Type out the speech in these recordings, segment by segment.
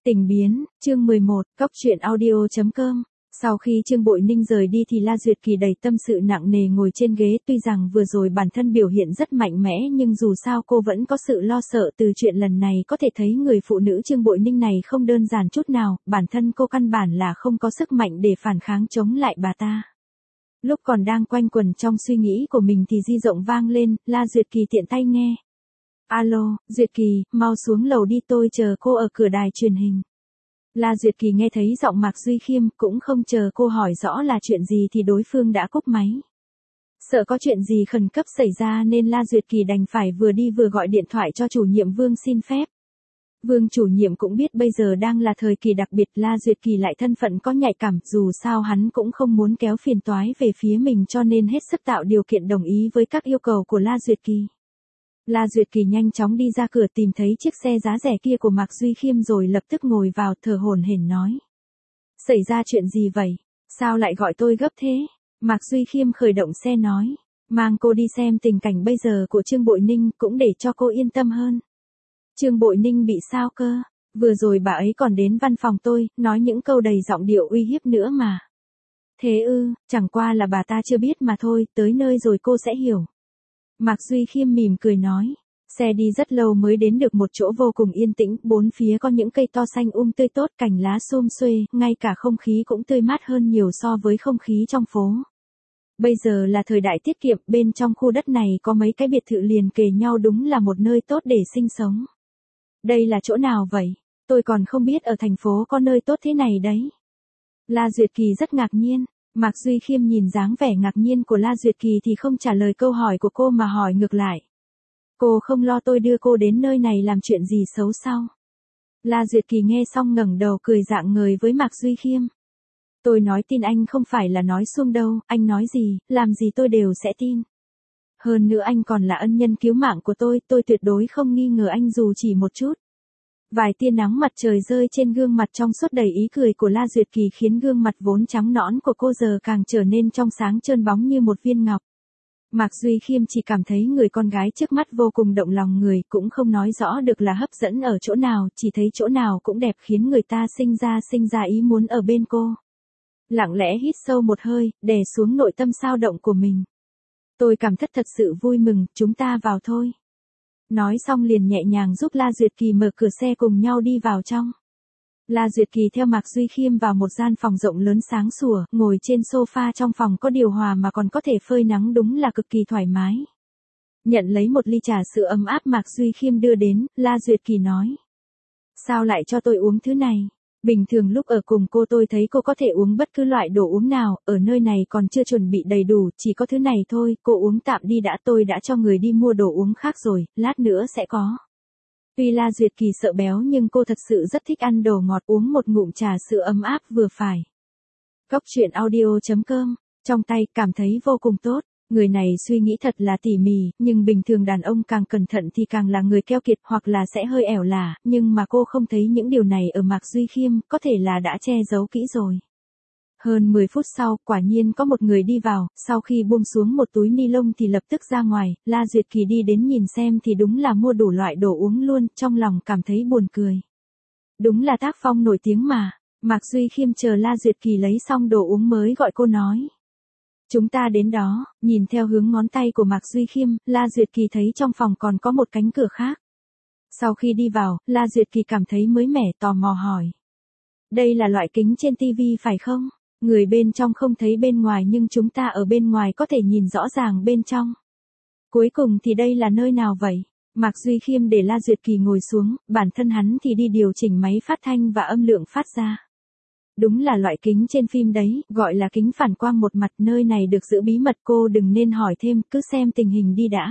Tình biến, chương 11, cóc truyện audio.com. Sau khi Trương Bội Ninh rời đi thì La Duyệt Kỳ đầy tâm sự nặng nề ngồi trên ghế, tuy rằng vừa rồi bản thân biểu hiện rất mạnh mẽ nhưng dù sao cô vẫn có sự lo sợ. Từ chuyện lần này có thể thấy người phụ nữ Trương Bội Ninh này không đơn giản chút nào, bản thân cô căn bản là không có sức mạnh để phản kháng chống lại bà ta. Lúc còn đang quanh quẩn trong suy nghĩ của mình thì di động vang lên, La Duyệt Kỳ tiện tay nghe. Alo, Duyệt Kỳ, mau xuống lầu đi, tôi chờ cô ở cửa đài truyền hình. La Duyệt Kỳ nghe thấy giọng Mạc Duy Khiêm, cũng không chờ cô hỏi rõ là chuyện gì thì đối phương đã cúp máy. Sợ có chuyện gì khẩn cấp xảy ra nên La Duyệt Kỳ đành phải vừa đi vừa gọi điện thoại cho chủ nhiệm Vương xin phép. Vương chủ nhiệm cũng biết bây giờ đang là thời kỳ đặc biệt, La Duyệt Kỳ lại thân phận có nhạy cảm, dù sao hắn cũng không muốn kéo phiền toái về phía mình cho nên hết sức tạo điều kiện đồng ý với các yêu cầu của La Duyệt Kỳ. La Duyệt Kỳ nhanh chóng đi ra cửa tìm thấy chiếc xe giá rẻ kia của Mạc Duy Khiêm rồi lập tức ngồi vào, thở hổn hển nói. Xảy ra chuyện gì vậy? Sao lại gọi tôi gấp thế? Mạc Duy Khiêm khởi động xe nói. Mang cô đi xem tình cảnh bây giờ của Trương Bội Ninh cũng để cho cô yên tâm hơn. Trương Bội Ninh bị sao cơ? Vừa rồi bà ấy còn đến văn phòng tôi, nói những câu đầy giọng điệu uy hiếp nữa mà. Thế ư, chẳng qua là bà ta chưa biết mà thôi, tới nơi rồi cô sẽ hiểu. Mạc Duy Khiêm mỉm cười nói. Xe đi rất lâu mới đến được một chỗ vô cùng yên tĩnh, bốn phía có những cây to xanh tươi tốt, cành lá sum xuê, ngay cả không khí cũng tươi mát hơn nhiều so với không khí trong phố. Bây giờ là thời đại tiết kiệm, bên trong khu đất này có mấy cái biệt thự liền kề nhau, đúng là một nơi tốt để sinh sống. Đây là chỗ nào vậy? Tôi còn không biết ở thành phố có nơi tốt thế này đấy. La Duyệt Kỳ rất ngạc nhiên. Mạc Duy Khiêm nhìn dáng vẻ ngạc nhiên của La Duyệt Kỳ thì không trả lời câu hỏi của cô mà hỏi ngược lại. Cô không lo tôi đưa cô đến nơi này làm chuyện gì xấu sao? La Duyệt Kỳ nghe xong ngẩng đầu cười rạng ngời với Mạc Duy Khiêm. Tôi nói tin anh không phải là nói suông đâu, anh nói gì, làm gì tôi đều sẽ tin. Hơn nữa anh còn là ân nhân cứu mạng của tôi tuyệt đối không nghi ngờ anh dù chỉ một chút. Vài tia nắng mặt trời rơi trên gương mặt trong suốt đầy ý cười của La Duyệt Kỳ khiến gương mặt vốn trắng nõn của cô giờ càng trở nên trong sáng trơn bóng như một viên ngọc. Mạc Duy Khiêm chỉ cảm thấy người con gái trước mắt vô cùng động lòng người, cũng không nói rõ được là hấp dẫn ở chỗ nào, chỉ thấy chỗ nào cũng đẹp khiến người ta sinh ra ý muốn ở bên cô. Lặng lẽ hít sâu một hơi, đè xuống nội tâm xao động của mình. Tôi cảm thấy thật sự vui mừng, chúng ta vào thôi. Nói xong liền nhẹ nhàng giúp La Duyệt Kỳ mở cửa xe cùng nhau đi vào trong. La Duyệt Kỳ theo Mạc Duy Khiêm vào một gian phòng rộng lớn sáng sủa, ngồi trên sofa trong phòng có điều hòa mà còn có thể phơi nắng, đúng là cực kỳ thoải mái. Nhận lấy một ly trà sữa ấm áp Mạc Duy Khiêm đưa đến, La Duyệt Kỳ nói. Sao lại cho tôi uống thứ này? Bình thường lúc ở cùng cô tôi thấy cô có thể uống bất cứ loại đồ uống nào, ở nơi này còn chưa chuẩn bị đầy đủ, chỉ có thứ này thôi, cô uống tạm đi đã, tôi đã cho người đi mua đồ uống khác rồi, lát nữa sẽ có. Tuy La Duyệt Kỳ sợ béo nhưng cô thật sự rất thích ăn đồ ngọt, uống một ngụm trà sữa ấm áp vừa phải. Cóc truyện audio.com, trong tay cảm thấy vô cùng tốt. Người này suy nghĩ thật là tỉ mỉ, nhưng bình thường đàn ông càng cẩn thận thì càng là người keo kiệt hoặc là sẽ hơi ẻo lả, nhưng mà cô không thấy những điều này ở Mạc Duy Khiêm, có thể là đã che giấu kỹ rồi. Hơn 10 phút sau, quả nhiên có một người đi vào, sau khi buông xuống một túi ni lông thì lập tức ra ngoài, La Duyệt Kỳ đi đến nhìn xem thì đúng là mua đủ loại đồ uống luôn, trong lòng cảm thấy buồn cười. Đúng là tác phong nổi tiếng mà. Mạc Duy Khiêm chờ La Duyệt Kỳ lấy xong đồ uống mới gọi cô nói. Chúng ta đến đó, nhìn theo hướng ngón tay của Mạc Duy Khiêm, La Duyệt Kỳ thấy trong phòng còn có một cánh cửa khác. Sau khi đi vào, La Duyệt Kỳ cảm thấy mới mẻ, tò mò hỏi. Đây là loại kính trên tivi phải không? Người bên trong không thấy bên ngoài nhưng chúng ta ở bên ngoài có thể nhìn rõ ràng bên trong. Cuối cùng thì đây là nơi nào vậy? Mạc Duy Khiêm để La Duyệt Kỳ ngồi xuống, bản thân hắn thì đi điều chỉnh máy phát thanh và âm lượng phát ra. Đúng là loại kính trên phim đấy, gọi là kính phản quang một mặt, nơi này được giữ bí mật, cô đừng nên hỏi thêm, cứ xem tình hình đi đã.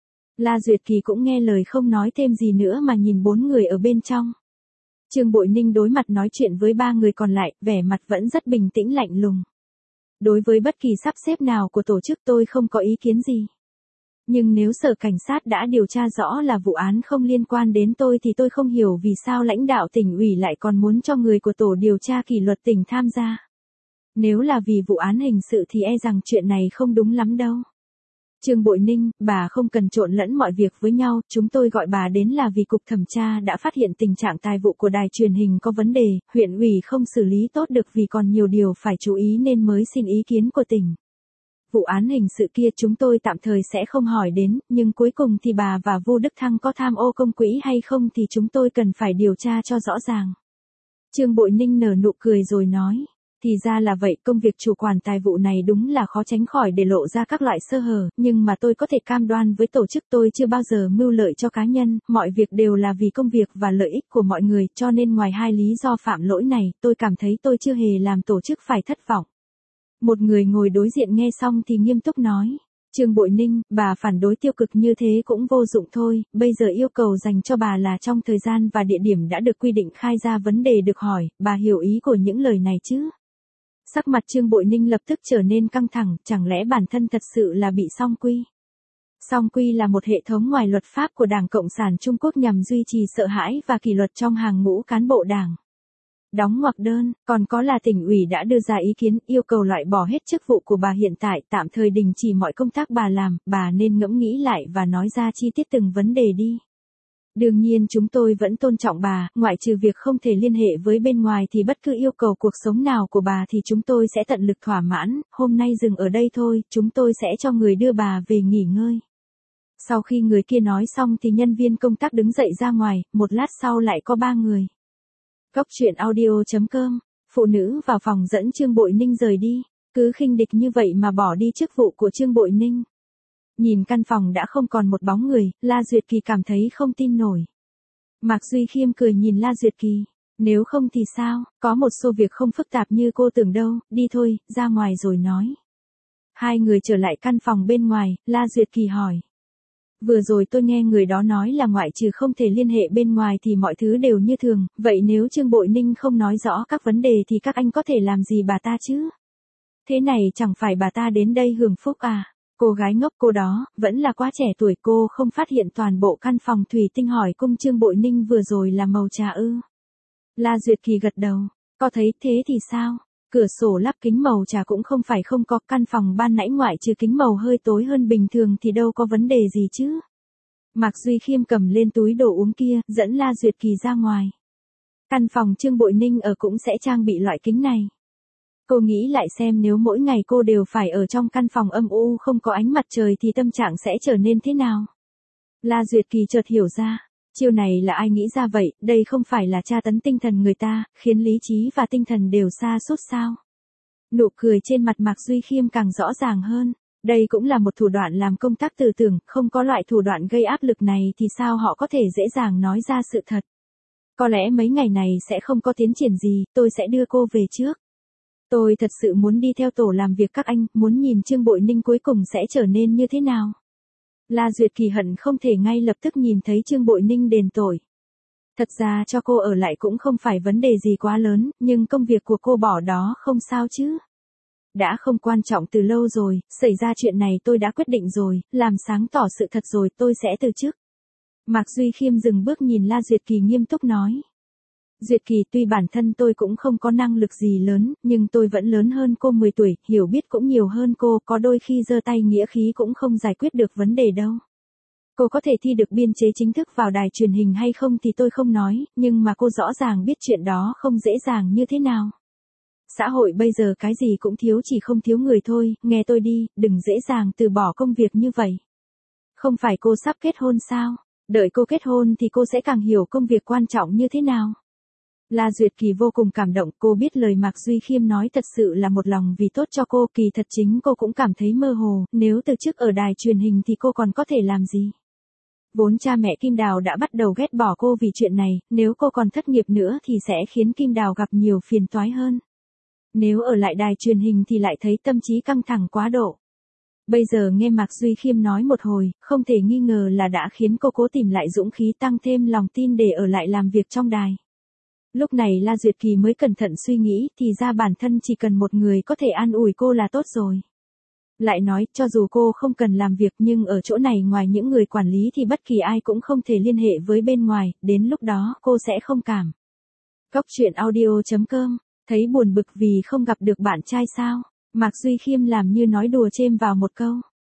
La Duyệt Kỳ cũng nghe lời không nói thêm gì nữa mà nhìn bốn người ở bên trong. Trương Bội Ninh đối mặt nói chuyện với ba người còn lại, vẻ mặt vẫn rất bình tĩnh lạnh lùng. Đối với bất kỳ sắp xếp nào của tổ chức tôi không có ý kiến gì. Nhưng nếu sở cảnh sát đã điều tra rõ là vụ án không liên quan đến tôi thì tôi không hiểu vì sao lãnh đạo tỉnh ủy lại còn muốn cho người của tổ điều tra kỷ luật tỉnh tham gia. Nếu là vì vụ án hình sự thì e rằng chuyện này không đúng lắm đâu. Trương Bội Ninh, bà không cần trộn lẫn mọi việc với nhau, chúng tôi gọi bà đến là vì cục thẩm tra đã phát hiện tình trạng tài vụ của đài truyền hình có vấn đề, huyện ủy không xử lý tốt được vì còn nhiều điều phải chú ý nên mới xin ý kiến của tỉnh. Vụ án hình sự kia chúng tôi tạm thời sẽ không hỏi đến, nhưng cuối cùng thì bà và Vu Đức Thăng có tham ô công quỹ hay không thì chúng tôi cần phải điều tra cho rõ ràng. Trương Bội Ninh nở nụ cười rồi nói. Thì ra là vậy, công việc chủ quản tài vụ này đúng là khó tránh khỏi để lộ ra các loại sơ hở, nhưng mà tôi có thể cam đoan với tổ chức tôi chưa bao giờ mưu lợi cho cá nhân, mọi việc đều là vì công việc và lợi ích của mọi người, cho nên ngoài hai lý do phạm lỗi này, tôi cảm thấy tôi chưa hề làm tổ chức phải thất vọng. Một người ngồi đối diện nghe xong thì nghiêm túc nói. Trương Bội Ninh, bà phản đối tiêu cực như thế cũng vô dụng thôi, bây giờ yêu cầu dành cho bà là trong thời gian và địa điểm đã được quy định khai ra vấn đề được hỏi, bà hiểu ý của những lời này chứ? Sắc mặt Trương Bội Ninh lập tức trở nên căng thẳng, chẳng lẽ bản thân thật sự là bị song quy? Song quy là một hệ thống ngoài luật pháp của Đảng Cộng sản Trung Quốc nhằm duy trì sợ hãi và kỷ luật trong hàng ngũ cán bộ đảng. Đóng ngoặc đơn, còn có là tỉnh ủy đã đưa ra ý kiến yêu cầu loại bỏ hết chức vụ của bà hiện tại, tạm thời đình chỉ mọi công tác bà làm, bà nên ngẫm nghĩ lại và nói ra chi tiết từng vấn đề đi. Đương nhiên chúng tôi vẫn tôn trọng bà, ngoại trừ việc không thể liên hệ với bên ngoài thì bất cứ yêu cầu cuộc sống nào của bà thì chúng tôi sẽ tận lực thỏa mãn, hôm nay dừng ở đây thôi, chúng tôi sẽ cho người đưa bà về nghỉ ngơi. Sau khi người kia nói xong thì nhân viên công tác đứng dậy ra ngoài, một lát sau lại có 3 người. Góc truyện audio.com, phụ nữ vào phòng dẫn Trương Bội Ninh rời đi, cứ khinh địch như vậy mà bỏ đi chức vụ của Trương Bội Ninh. Nhìn căn phòng đã không còn một bóng người, La Duyệt Kỳ cảm thấy không tin nổi. Mạc Duy Khiêm cười nhìn La Duyệt Kỳ, nếu không thì sao, có một số việc không phức tạp như cô tưởng đâu, đi thôi, ra ngoài rồi nói. Hai người trở lại căn phòng bên ngoài, La Duyệt Kỳ hỏi. Vừa rồi tôi nghe người đó nói là ngoại trừ không thể liên hệ bên ngoài thì mọi thứ đều như thường, vậy nếu Trương Bội Ninh không nói rõ các vấn đề thì các anh có thể làm gì bà ta chứ? Thế này chẳng phải bà ta đến đây hưởng phúc à? Cô gái ngốc cô đó, vẫn là quá trẻ tuổi, cô không phát hiện toàn bộ căn phòng thủy tinh hỏi cung Trương Bội Ninh vừa rồi là màu trà ư? La Duyệt Kỳ gật đầu, có thấy thế thì sao? Cửa sổ lắp kính màu trà cũng không phải không có, căn phòng ban nãy ngoại trừ kính màu hơi tối hơn bình thường thì đâu có vấn đề gì chứ? Mạc Duy Khiêm cầm lên túi đồ uống kia, dẫn La Duyệt Kỳ ra ngoài. Căn phòng Trương Bội Ninh ở cũng sẽ trang bị loại kính này. Cô nghĩ lại xem nếu mỗi ngày cô đều phải ở trong căn phòng âm u không có ánh mặt trời thì tâm trạng sẽ trở nên thế nào? La Duyệt Kỳ chợt hiểu ra, chiêu này là ai nghĩ ra vậy, đây không phải là tra tấn tinh thần người ta, khiến lý trí và tinh thần đều sa sút sao? Nụ cười trên mặt Mạc Duy Khiêm càng rõ ràng hơn, đây cũng là một thủ đoạn làm công tác tư tưởng, không có loại thủ đoạn gây áp lực này thì sao họ có thể dễ dàng nói ra sự thật? Có lẽ mấy ngày này sẽ không có tiến triển gì, tôi sẽ đưa cô về trước. Tôi thật sự muốn đi theo tổ làm việc các anh, muốn nhìn Trương Bội Ninh cuối cùng sẽ trở nên như thế nào. La Duyệt Kỳ hận không thể ngay lập tức nhìn thấy Trương Bội Ninh đền tội. Thật ra cho cô ở lại cũng không phải vấn đề gì quá lớn, nhưng công việc của cô bỏ đó không sao chứ. Đã không quan trọng từ lâu rồi, xảy ra chuyện này tôi đã quyết định rồi, làm sáng tỏ sự thật rồi tôi sẽ từ chức. Mạc Duy Khiêm dừng bước nhìn La Duyệt Kỳ nghiêm túc nói. Duyệt Kỳ, tuy bản thân tôi cũng không có năng lực gì lớn, nhưng tôi vẫn lớn hơn cô 10 tuổi, hiểu biết cũng nhiều hơn cô, có đôi khi giơ tay nghĩa khí cũng không giải quyết được vấn đề đâu. Cô có thể thi được biên chế chính thức vào đài truyền hình hay không thì tôi không nói, nhưng mà cô rõ ràng biết chuyện đó không dễ dàng như thế nào. Xã hội bây giờ cái gì cũng thiếu, chỉ không thiếu người thôi, nghe tôi đi, đừng dễ dàng từ bỏ công việc như vậy. Không phải cô sắp kết hôn sao? Đợi cô kết hôn thì cô sẽ càng hiểu công việc quan trọng như thế nào. La Duyệt Kỳ vô cùng cảm động, cô biết lời Mạc Duy Khiêm nói thật sự là một lòng vì tốt cho cô, kỳ thật chính cô cũng cảm thấy mơ hồ, nếu từ chức ở đài truyền hình thì cô còn có thể làm gì. Vốn cha mẹ Kim Đào đã bắt đầu ghét bỏ cô vì chuyện này, nếu cô còn thất nghiệp nữa thì sẽ khiến Kim Đào gặp nhiều phiền toái hơn. Nếu ở lại đài truyền hình thì lại thấy tâm trí căng thẳng quá độ. Bây giờ nghe Mạc Duy Khiêm nói một hồi, không thể nghi ngờ là đã khiến cô cố tìm lại dũng khí, tăng thêm lòng tin để ở lại làm việc trong đài. Lúc này La Duyệt Kỳ mới cẩn thận suy nghĩ, thì ra bản thân chỉ cần một người có thể an ủi cô là tốt rồi. Lại nói, cho dù cô không cần làm việc nhưng ở chỗ này ngoài những người quản lý thì bất kỳ ai cũng không thể liên hệ với bên ngoài, đến lúc đó cô sẽ không cảm. Góc truyện audio.com, thấy buồn bực vì không gặp được bạn trai sao? Mạc Duy Khiêm làm như nói đùa chêm vào một câu.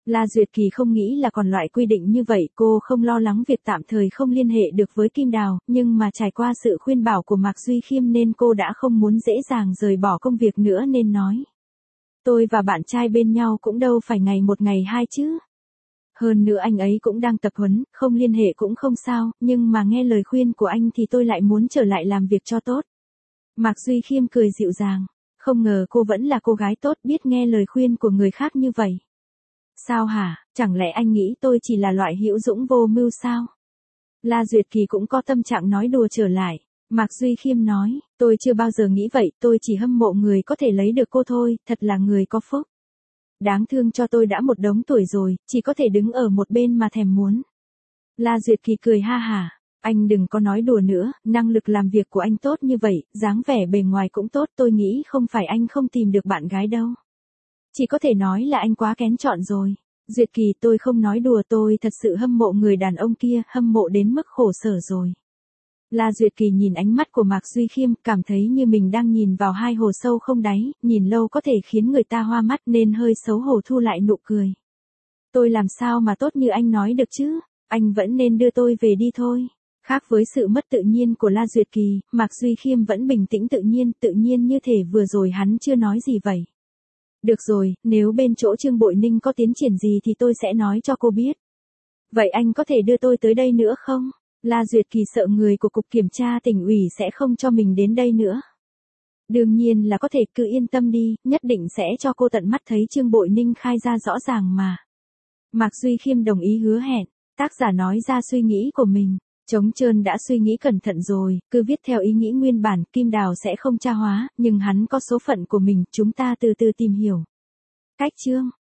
La Duyệt Kỳ không nghĩ là còn loại quy định như vậy, cô không lo lắng việc tạm thời không liên hệ được với Kim Đào, nhưng mà trải qua sự khuyên bảo của Mạc Duy Khiêm nên cô đã không muốn dễ dàng rời bỏ công việc nữa nên nói. Tôi và bạn trai bên nhau cũng đâu phải ngày một ngày hai chứ. Hơn nữa anh ấy cũng đang tập huấn, không liên hệ cũng không sao, nhưng mà nghe lời khuyên của anh thì tôi lại muốn trở lại làm việc cho tốt. Mạc Duy Khiêm cười dịu dàng, không ngờ cô vẫn là cô gái tốt biết nghe lời khuyên của người khác như vậy. Sao hả, chẳng lẽ anh nghĩ tôi chỉ là loại hữu dũng vô mưu sao? La Duyệt Kỳ cũng có tâm trạng nói đùa trở lại. Mạc Duy Khiêm nói, tôi chưa bao giờ nghĩ vậy, tôi chỉ hâm mộ người có thể lấy được cô thôi, thật là người có phúc. Đáng thương cho tôi đã một đống tuổi rồi, chỉ có thể đứng ở một bên mà thèm muốn. La Duyệt Kỳ cười ha hả, anh đừng có nói đùa nữa, năng lực làm việc của anh tốt như vậy, dáng vẻ bề ngoài cũng tốt, tôi nghĩ không phải anh không tìm được bạn gái đâu. Chỉ có thể nói là anh quá kén chọn rồi. Duyệt Kỳ, tôi không nói đùa, tôi thật sự hâm mộ người đàn ông kia, hâm mộ đến mức khổ sở rồi. La Duyệt Kỳ nhìn ánh mắt của Mạc Duy Khiêm, cảm thấy như mình đang nhìn vào hai hồ sâu không đáy, nhìn lâu có thể khiến người ta hoa mắt nên hơi xấu hổ thu lại nụ cười. Tôi làm sao mà tốt như anh nói được chứ, anh vẫn nên đưa tôi về đi thôi. Khác với sự mất tự nhiên của La Duyệt Kỳ, Mạc Duy Khiêm vẫn bình tĩnh tự nhiên như thể vừa rồi hắn chưa nói gì vậy. Được rồi, nếu bên chỗ Trương Bội Ninh có tiến triển gì thì tôi sẽ nói cho cô biết. Vậy anh có thể đưa tôi tới đây nữa không? La Duyệt Kỳ sợ người của Cục Kiểm tra Tỉnh ủy sẽ không cho mình đến đây nữa. Đương nhiên là có thể, cứ yên tâm đi, nhất định sẽ cho cô tận mắt thấy Trương Bội Ninh khai ra rõ ràng mà. Mạc Duy Khiêm đồng ý hứa hẹn, tác giả nói ra suy nghĩ của mình. Trống Trơn đã suy nghĩ cẩn thận rồi, cứ viết theo ý nghĩ nguyên bản, Kim Đào sẽ không tra hóa, nhưng hắn có số phận của mình, chúng ta từ từ tìm hiểu. Cách chương